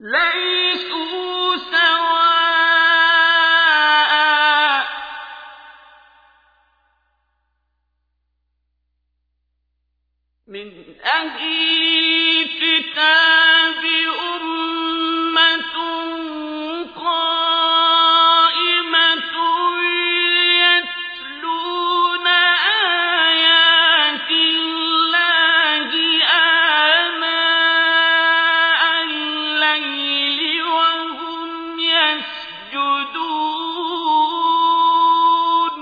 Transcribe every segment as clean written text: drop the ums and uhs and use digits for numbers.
ليسوا سواء من أهل الكتاب أمة قائمة يتلون آيات الله آناء الليل وهم يسجدون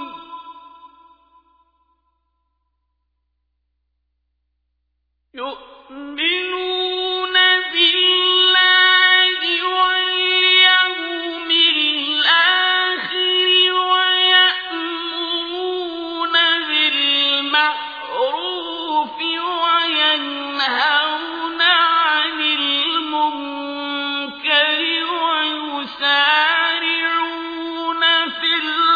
يؤمنون بالله واليوم الآخر ويأمرون بالمعروف وينهون عن المنكر ويسارعون في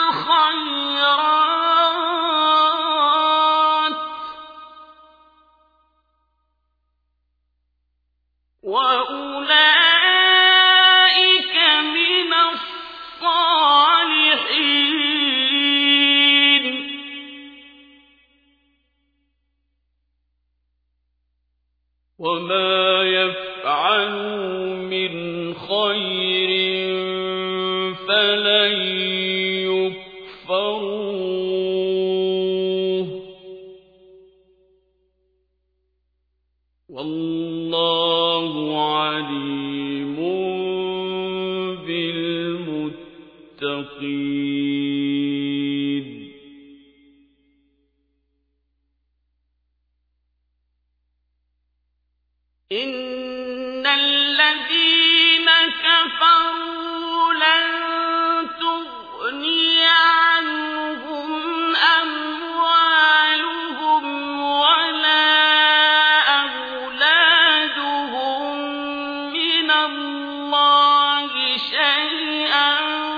الخيرات وأولئك من الصالحين وما يفعلوا من خير فلن يكفروه والله عليم بالمتقين إن الذين كفروا لن تغني عنهم أموالهم ولا أولادهم من الله شيئا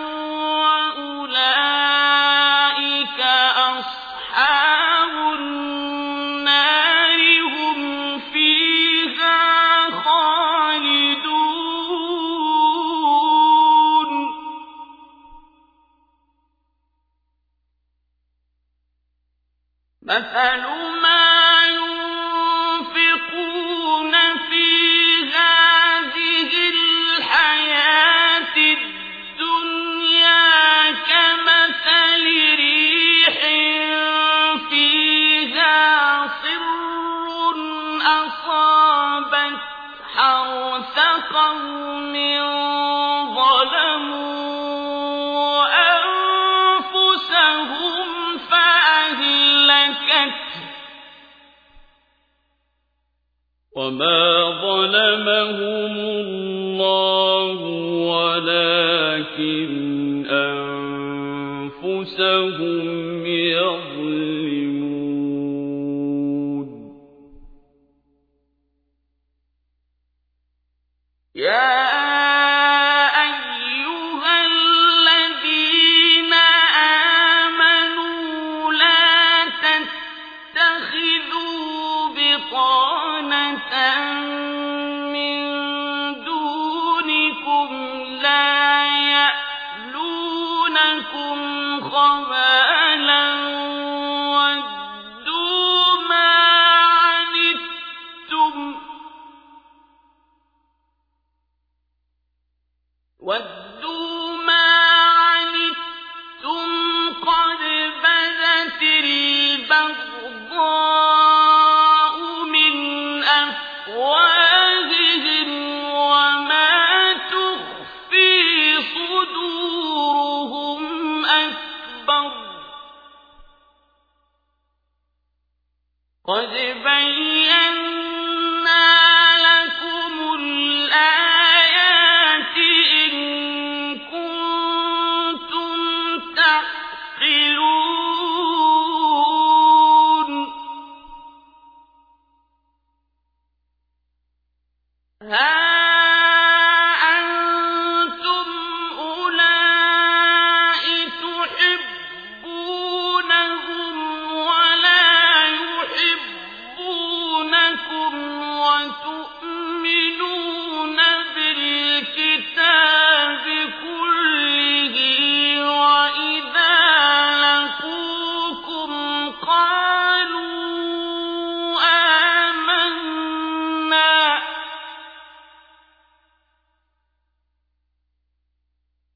وأولئك أصحاب النار هم فيها خالدون مثل ما ينفقون في هذه الحياة الدنيا كمثل ريح فيها صر أصابت حرث قوم ظلموا أنفسهم فأهلكته وما ظلمهم الله ولكن أنفسهم يظلمون يا أيها الذين آمنوا لا تتخذوا بطانة من دونكم لا يألونكم خبالا ودوا ما عنتم قد بدت البغضاء من أفواههم وما تخفي صدورهم أكبر قد بينا لكم الآيات إن كنتم تعقلون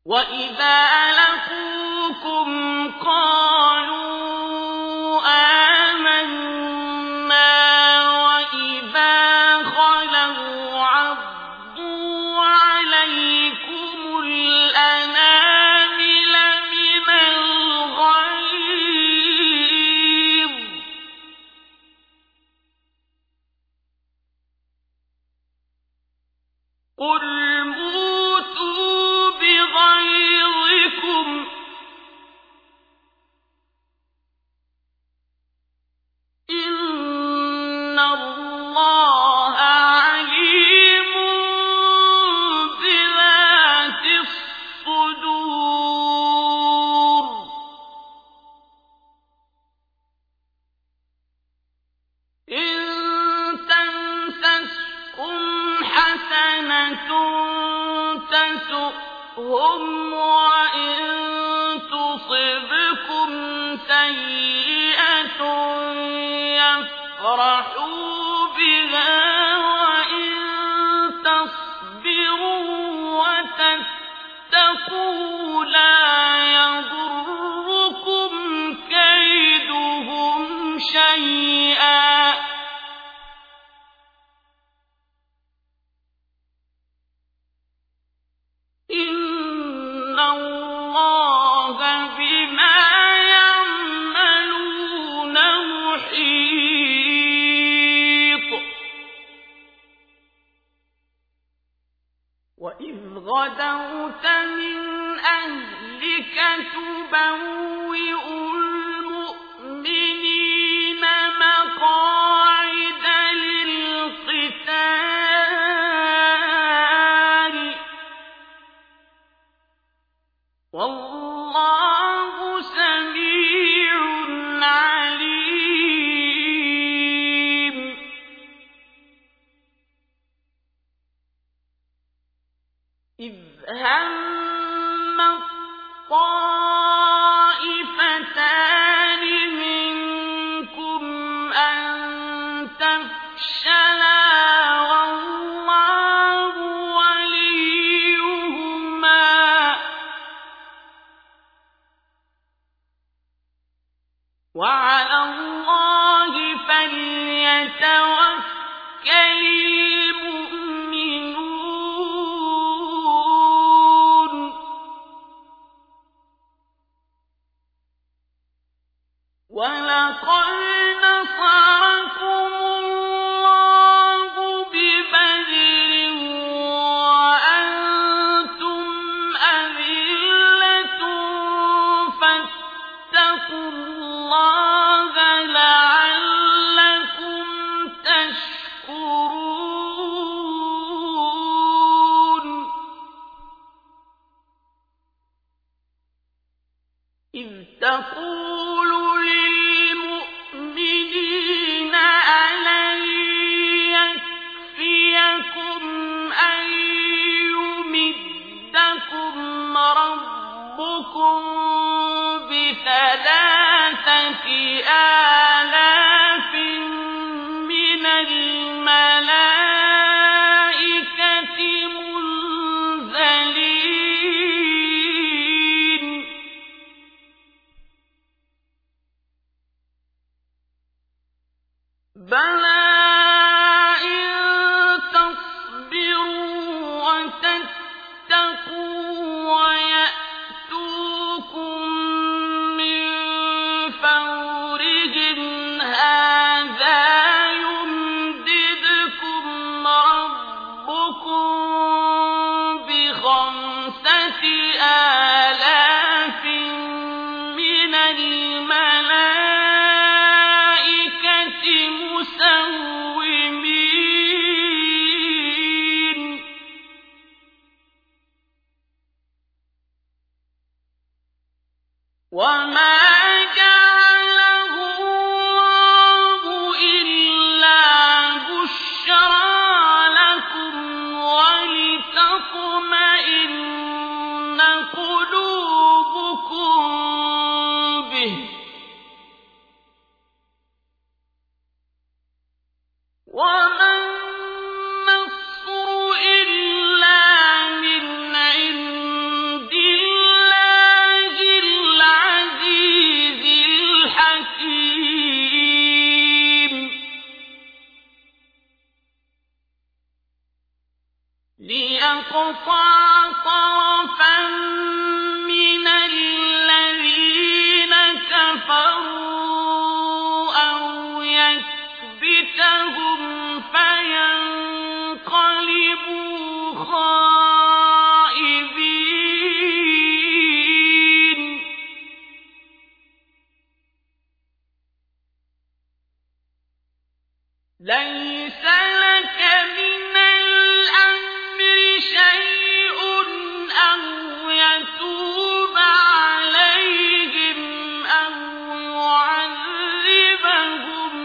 وَإِذَا لَقُوكُمْ قَالُوا آمَنَّا وَإِذَا خَلَوْا عَضُّوا عَلَيْكُمُ الْأَنَامِلَ مِنَ الْغَيْظِ ۚ قُلْ مُوتُوا بِغَيْظِكُمْ ۗ إِنَّ اللَّهَ عَلِيمٌ بِذَاتِ الصُّدُورِ. إِن تَمْسَسْكُمْ حَسَنَةٌ تَسُؤْهُمْ وَإِن تُصِبْكُمْ سَيِّئَةٌ يَفْرَحُوا بِهَا وَإِن تَصْبِرُوا وَتَتَّقُوا لَا يَضُرُّكُمْ كَيْدُهُمْ شَيْئًا ۗ إِنَّ اللَّهَ بِمَا يَعْمَلُونَ مُحِيطٌ. وَإِذْ غَدَوْتَ مِنْ أَهْلِكَ تُبَوِّئُ الْمُؤْمِنِينَ مَقَاعِدَ لِلْقِتَالِ ۗ وَاللَّهُ سَمِيعٌ عَلِيمٌ. إِذْ هَمَّ الطَّائِفَتَانِ مِنكُمْ أَن تَفْشَلَا وَاللَّهُ وَلِيُّهُمَا ۗ وَعَلَى اللَّهِ فَلْيَتَوَكَّلِ الْمُؤْمِنُونَ. وَلَقَدْ نَصَرَكُمُ اللَّهُ بِبَدْرٍ وَأَنتُمْ أَذِلَّةٌ فَاتَّقُوا اللَّهَ لَعَلَّكُمْ تَشْكُرُونَ. إِذْ تَقُولُ لِلْمُؤْمِنِينَ أَلَن يَكْفِيَكُمْ أَن يُمِدَّكُمْ رَبُّكُم بِثَلَاثَةِ آلَافٍ مِّنَ الْمَلَائِكَةِ مُنزَلِينَ ۗ بَلَىٰ إِن تَصْبِرُوا وَتَتَّقُوا وَيَأْتُوكُم مِّن فَوْرِهِمْ هَٰذَا يُمْدِدْكُمْ رَبُّكُم بِخَمْسَةِ آلَافٍ مِّنَ الْمَلَائِكَةِ مُسَوِّمِينَ ۖ وَمَا جَعَلَهُ اللَّهُ إِلَّا بُشْرَىٰ لَكُمْ وَلِتَطْمَئِنَّ قُلُوبُكُم بِهِ ۗ وَمَا النَّصْرُ إِلَّا مِنْ عِندِ يقطع طرفا من الذين كفروا أو يكبتهم فينقلبوا خائبين ليس لك من الأمر شيء أو يتوب عليهم أو يعذبهم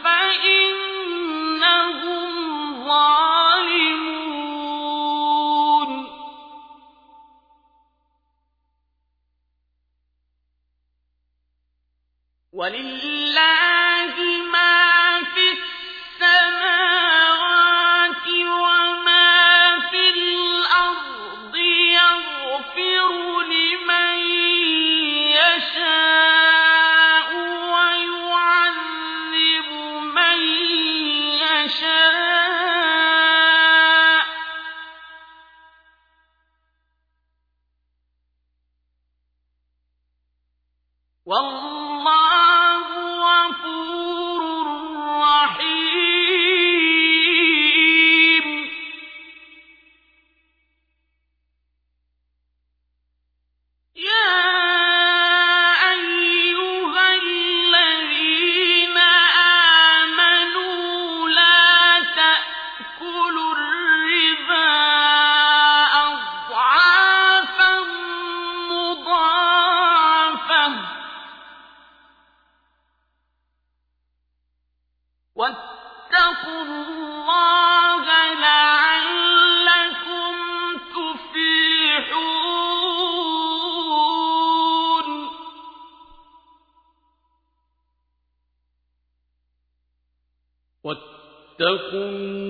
فإنهم ظالمون ولله ما في السماوات وما في الأرض يغفر لمن يشاء ويعذب من يشاء والله غفور رحيم يا أيها الذين آمنوا لا تأكلوا الربا أضعافا مضاعفة واتقوا الله لعلكم تفلحون واتقوا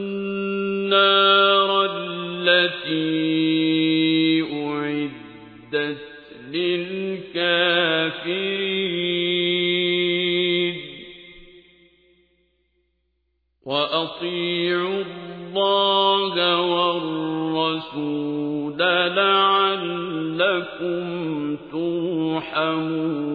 النار التي أعدت للكافرين وأطيعوا الله والرسول لعلكم ترحمون